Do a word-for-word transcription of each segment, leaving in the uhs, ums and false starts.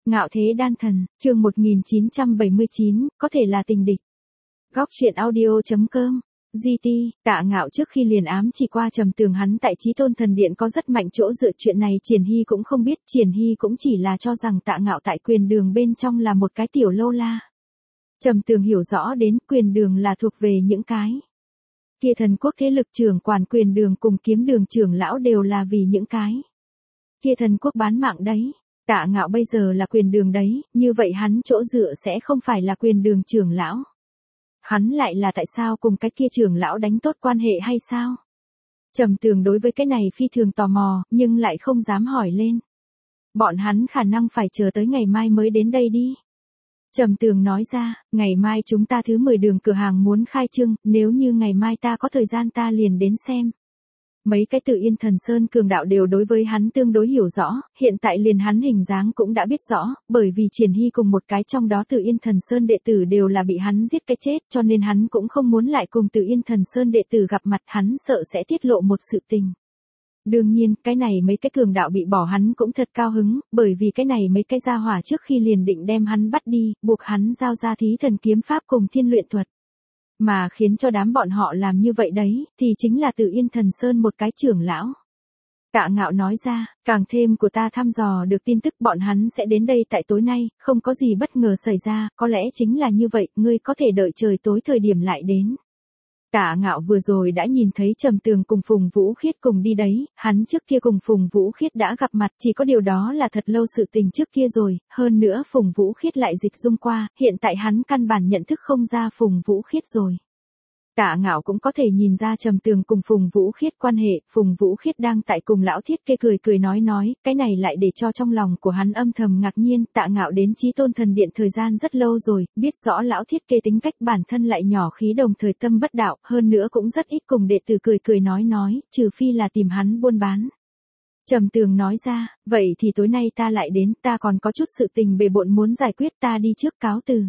Ngạo thế đan thần, chương một nghìn chín trăm bảy mươi chín, có thể là tình địch. Góc truyện audio chấm com. giê tê, Tạ Ngạo trước khi liền ám chỉ qua Trầm Tường hắn tại Chí Tôn Thần Điện có rất mạnh chỗ dựa, chuyện này Triển Hy cũng không biết, Triển Hy cũng chỉ là cho rằng Tạ Ngạo tại Quyền Đường bên trong là một cái tiểu lô la. Trầm Tường hiểu rõ đến Quyền Đường là thuộc về những cái kia thần quốc thế lực, trưởng quản Quyền Đường cùng Kiếm Đường trưởng lão đều là vì những cái kia thần quốc bán mạng đấy. Tạ Ngạo bây giờ là Quyền Đường đấy, như vậy hắn chỗ dựa sẽ không phải là Quyền Đường trưởng lão. Hắn lại là tại sao cùng cái kia trưởng lão đánh tốt quan hệ hay sao? Trầm Tường đối với cái này phi thường tò mò, nhưng lại không dám hỏi lên. Bọn hắn khả năng phải chờ tới ngày mai mới đến đây đi. Trầm Tường nói ra, ngày mai chúng ta thứ mười đường cửa hàng muốn khai trương, nếu như ngày mai ta có thời gian ta liền đến xem. Mấy cái Tự Yên Thần Sơn cường đạo đều đối với hắn tương đối hiểu rõ, hiện tại liền hắn hình dáng cũng đã biết rõ, bởi vì Triển Hy cùng một cái trong đó Tự Yên Thần Sơn đệ tử đều là bị hắn giết cái chết, cho nên hắn cũng không muốn lại cùng Tự Yên Thần Sơn đệ tử gặp mặt, hắn sợ sẽ tiết lộ một sự tình. Đương nhiên, cái này mấy cái cường đạo bị bỏ hắn cũng thật cao hứng, bởi vì cái này mấy cái gia hỏa trước khi liền định đem hắn bắt đi, buộc hắn giao ra thí thần kiếm pháp cùng thiên luyện thuật. Mà khiến cho đám bọn họ làm như vậy đấy, thì chính là Tự Yên Thần Sơn một cái trưởng lão. Tạ Ngạo nói ra, càng thêm của ta thăm dò được tin tức bọn hắn sẽ đến đây tại tối nay, không có gì bất ngờ xảy ra, có lẽ chính là như vậy, ngươi có thể đợi trời tối thời điểm lại đến. Tạ Ngạo vừa rồi đã nhìn thấy Trầm Tường cùng Phùng Vũ Khiết cùng đi đấy, hắn trước kia cùng Phùng Vũ Khiết đã gặp mặt, chỉ có điều đó là thật lâu sự tình trước kia rồi, hơn nữa Phùng Vũ Khiết lại dịch dung qua, hiện tại hắn căn bản nhận thức không ra Phùng Vũ Khiết rồi. Tạ Ngạo cũng có thể nhìn ra Trầm Tường cùng Phùng Vũ Khiết quan hệ, Phùng Vũ Khiết đang tại cùng lão Thiết Kê cười cười nói nói, cái này lại để cho trong lòng của hắn âm thầm ngạc nhiên. Tạ Ngạo đến Chí Tôn Thần Điện thời gian rất lâu rồi, biết rõ lão Thiết Kê tính cách bản thân lại nhỏ khí đồng thời tâm bất đạo, hơn nữa cũng rất ít cùng đệ tử cười cười nói nói, trừ phi là tìm hắn buôn bán. Trầm Tường nói ra, vậy thì tối nay ta lại đến, ta còn có chút sự tình bề bộn muốn giải quyết, ta đi trước cáo từ.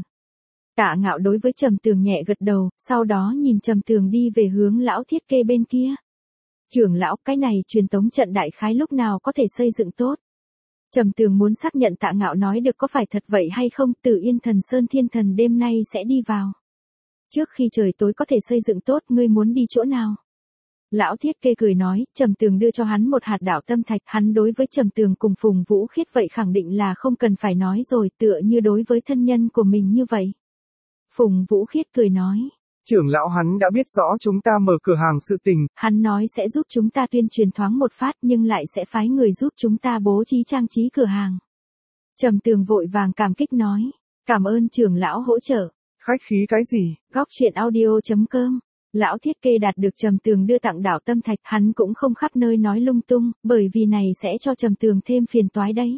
Tạ Ngạo đối với Trầm Tường nhẹ gật đầu, sau đó nhìn Trầm Tường đi về hướng lão Thiết Kê bên kia. Trưởng lão, cái này truyền tống trận đại khái lúc nào có thể xây dựng tốt? Trầm Tường muốn xác nhận Tạ Ngạo nói được có phải thật vậy hay không, Tự Yên Thần Sơn Thiên Thần đêm nay sẽ đi vào. Trước khi trời tối có thể xây dựng tốt, ngươi muốn đi chỗ nào? Lão Thiết Kê cười nói, Trầm Tường đưa cho hắn một hạt đạo tâm thạch, hắn đối với Trầm Tường cùng Phùng Vũ Khiết vậy khẳng định là không cần phải nói rồi, tựa như đối với thân nhân của mình như vậy. Phùng Vũ Khiết cười nói. Trưởng lão hắn đã biết rõ chúng ta mở cửa hàng sự tình. Hắn nói sẽ giúp chúng ta tuyên truyền thoáng một phát nhưng lại sẽ phái người giúp chúng ta bố trí trang trí cửa hàng. Trầm Tường vội vàng cảm kích nói. Cảm ơn trưởng lão hỗ trợ. Khách khí cái gì? Góc truyện audio chấm com. Lão Thiết Kê đạt được Trầm Tường đưa tặng đạo tâm thạch, hắn cũng không khắp nơi nói lung tung, bởi vì này sẽ cho Trầm Tường thêm phiền toái đấy.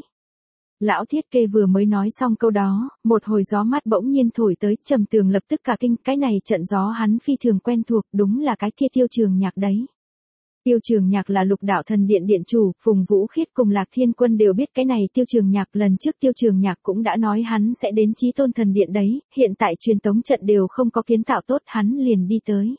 Lão Thiết Kê vừa mới nói xong câu đó, một hồi gió mát bỗng nhiên thổi tới, Trầm Tường lập tức cả kinh, cái này trận gió hắn phi thường quen thuộc, đúng là cái kia Tiêu Trường Nhạc đấy. Tiêu Trường Nhạc là Lục Đạo Thần Điện điện chủ, Phùng Vũ Khiết cùng Lạc Thiên Quân đều biết cái này Tiêu Trường Nhạc, lần trước Tiêu Trường Nhạc cũng đã nói hắn sẽ đến Chí Tôn Thần Điện đấy, hiện tại truyền tống trận đều không có kiến tạo tốt, hắn liền đi tới.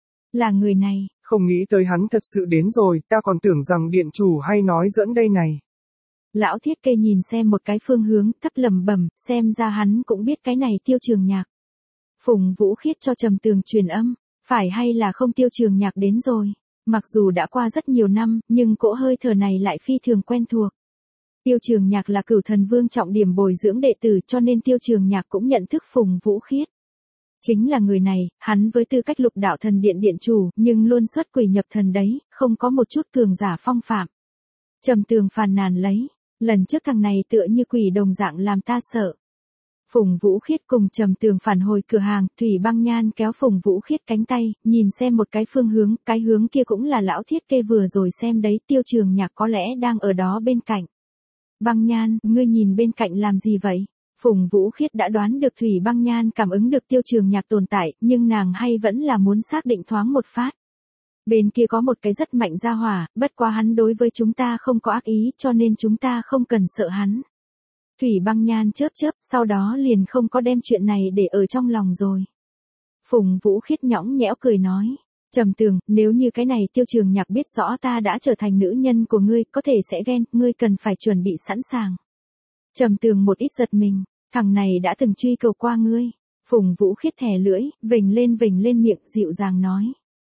Là người này. Không nghĩ tới hắn thật sự đến rồi, ta còn tưởng rằng điện chủ hay nói giỡn đây này. Lão Thiết Kê nhìn xem một cái phương hướng, thấp lẩm bẩm, xem ra hắn cũng biết cái này Tiêu Trường Nhạc. Phùng Vũ Khiết cho Trầm Tường truyền âm, phải hay là không Tiêu Trường Nhạc đến rồi. Mặc dù đã qua rất nhiều năm, nhưng cỗ hơi thở này lại phi thường quen thuộc. Tiêu Trường Nhạc là Cửu Thần Vương trọng điểm bồi dưỡng đệ tử, cho nên Tiêu Trường Nhạc cũng nhận thức Phùng Vũ Khiết. Chính là người này, hắn với tư cách Lục Đạo Thần Điện điện chủ, nhưng luôn xuất quỷ nhập thần đấy, không có một chút cường giả phong phạm. Trầm Tường phàn nàn lấy. Lần trước thằng này tựa như quỷ đồng dạng làm ta sợ. Phùng Vũ Khiết cùng Trầm Tường phản hồi cửa hàng, Thủy Băng Nhan kéo Phùng Vũ Khiết cánh tay, nhìn xem một cái phương hướng, cái hướng kia cũng là lão Thiết Kê vừa rồi xem đấy, Tiêu Trường Nhạc có lẽ đang ở đó bên cạnh. Băng Nhan, ngươi nhìn bên cạnh làm gì vậy? Phùng Vũ Khiết đã đoán được Thủy Băng Nhan cảm ứng được Tiêu Trường Nhạc tồn tại, nhưng nàng hay vẫn là muốn xác định thoáng một phát. Bên kia có một cái rất mạnh gia hỏa, bất quá hắn đối với chúng ta không có ác ý, cho nên chúng ta không cần sợ hắn. Thủy Băng Nhan chớp chớp, sau đó liền không có đem chuyện này để ở trong lòng rồi. Phùng Vũ Khiết nhõng nhẽo cười nói. Trầm Tường, nếu như cái này Tiêu Trường Nhạc biết rõ ta đã trở thành nữ nhân của ngươi, có thể sẽ ghen, ngươi cần phải chuẩn bị sẵn sàng. Trầm Tường một ít giật mình, thằng này đã từng truy cầu qua ngươi. Phùng Vũ Khiết thè lưỡi, vểnh lên vểnh lên miệng, dịu dàng nói.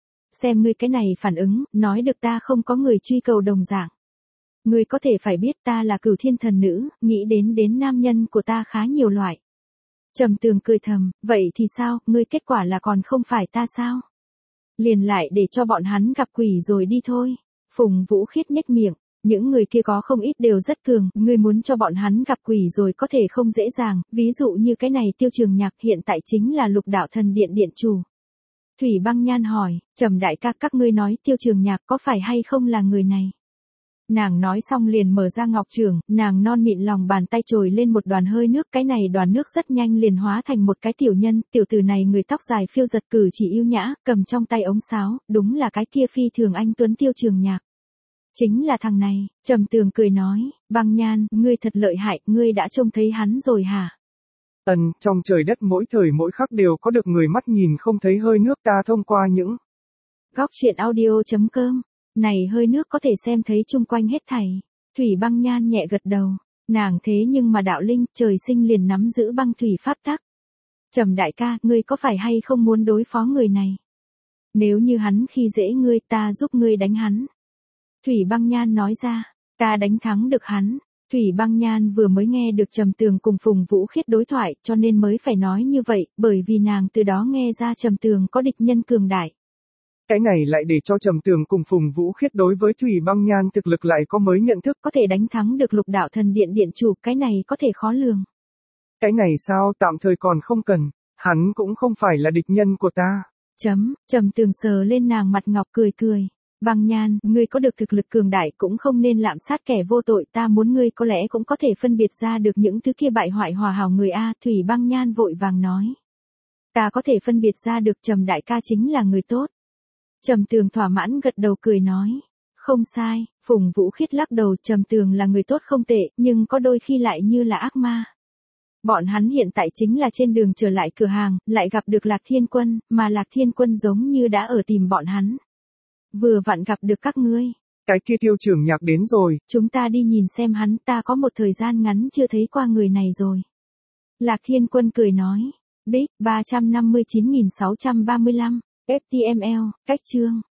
Xem ngươi cái này phản ứng, nói được ta không có người truy cầu đồng dạng. Ngươi có thể phải biết ta là Cửu Thiên thần nữ, nghĩ đến đến nam nhân của ta khá nhiều loại. Trầm Tường cười thầm, vậy thì sao, ngươi kết quả là còn không phải ta sao? Liền lại để cho bọn hắn gặp quỷ rồi đi thôi. Phùng Vũ Khiết nhếch miệng, những người kia có không ít đều rất cường, ngươi muốn cho bọn hắn gặp quỷ rồi có thể không dễ dàng, ví dụ như cái này Tiêu Trường Nhạc hiện tại chính là Lục Đạo Thần Điện điện chủ. Thủy Băng Nhan hỏi, Trầm đại ca các ngươi nói Tiêu Trường Nhạc có phải hay không là người này? Nàng nói xong liền mở ra ngọc trường, nàng non mịn lòng bàn tay trồi lên một đoàn hơi nước, cái này đoàn nước rất nhanh liền hóa thành một cái tiểu nhân, tiểu tử này người tóc dài phiêu giật cử chỉ yêu nhã, cầm trong tay ống sáo, đúng là cái kia phi thường anh tuấn Tiêu Trường Nhạc. Chính là thằng này, Trầm Tường cười nói, Băng Nhan, ngươi thật lợi hại, ngươi đã trông thấy hắn rồi hả? Ừm, trong trời đất mỗi thời mỗi khắc đều có được người mắt nhìn không thấy hơi nước ta thông qua những góc truyện audio chấm com. Này hơi nước có thể xem thấy chung quanh hết thảy. Thủy Băng Nhan nhẹ gật đầu. Nàng thế nhưng mà đạo linh, trời sinh liền nắm giữ băng thủy pháp tắc. Trầm đại ca, ngươi có phải hay không muốn đối phó người này? Nếu như hắn khi dễ ngươi ta giúp ngươi đánh hắn. Thủy Băng Nhan nói ra, ta đánh thắng được hắn. Thủy Băng Nhan vừa mới nghe được Trầm Tường cùng Phùng Vũ Khiết đối thoại cho nên mới phải nói như vậy, bởi vì nàng từ đó nghe ra Trầm Tường có địch nhân cường đại. Cái này lại để cho Trầm Tường cùng Phùng Vũ Khiết đối với Thủy Băng Nhan thực lực lại có mới nhận thức. Có thể đánh thắng được Lục Đạo Thần Điện điện chủ, cái này có thể khó lường. Cái này sao tạm thời còn không cần, hắn cũng không phải là địch nhân của ta. Chấm, Trầm Tường sờ lên nàng mặt ngọc cười cười. Băng Nhan, ngươi có được thực lực cường đại cũng không nên lạm sát kẻ vô tội, ta muốn ngươi có lẽ cũng có thể phân biệt ra được những thứ kia bại hoại hòa hảo người a. Thủy Băng Nhan vội vàng nói. Ta có thể phân biệt ra được Trầm đại ca chính là người tốt. Trầm Tường thỏa mãn gật đầu cười nói. Không sai, Phùng Vũ Khiết lắc đầu, Trầm Tường là người tốt không tệ, nhưng có đôi khi lại như là ác ma. Bọn hắn hiện tại chính là trên đường trở lại cửa hàng, lại gặp được Lạc Thiên Quân, mà Lạc Thiên Quân giống như đã ở tìm bọn hắn. Vừa vặn gặp được các ngươi. Cái kia Tiêu Trường Nhạc đến rồi. Chúng ta đi nhìn xem hắn, ta có một thời gian ngắn chưa thấy qua người này rồi. Lạc Thiên Quân cười nói. Đích, ba trăm năm mươi chín nghìn sáu trăm ba mươi lăm, ếch ti em eo, cách chương.